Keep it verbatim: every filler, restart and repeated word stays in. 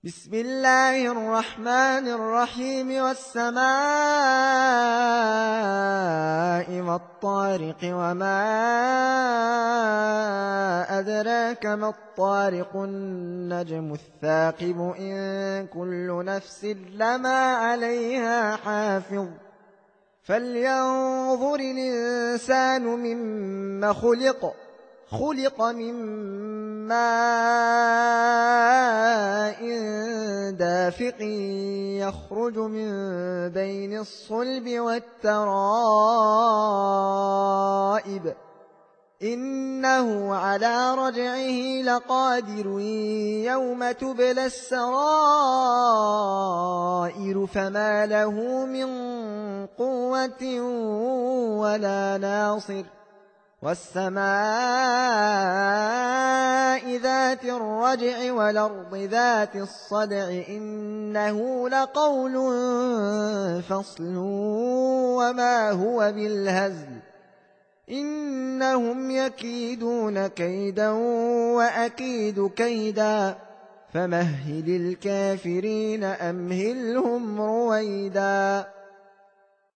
بسم الله الرحمن الرحيم والسماء والطارق وما أدراك ما الطارق النجم الثاقب إن كل نفس لما عليها حافظ فلينظر الإنسان مما خلق خلق من ماء دافق يخرج من بين الصلب والترائب إنه على رجعه لقادر يوم تبلى السرائر فما له من قوة ولا ناصر والسماء ذات الرجع والأرض ذات الصدع إنه لقول فصل وما هو بالهزل إنهم يكيدون كيدا وأكيد كيدا فمهل الكافرين أمهلهم رويدا.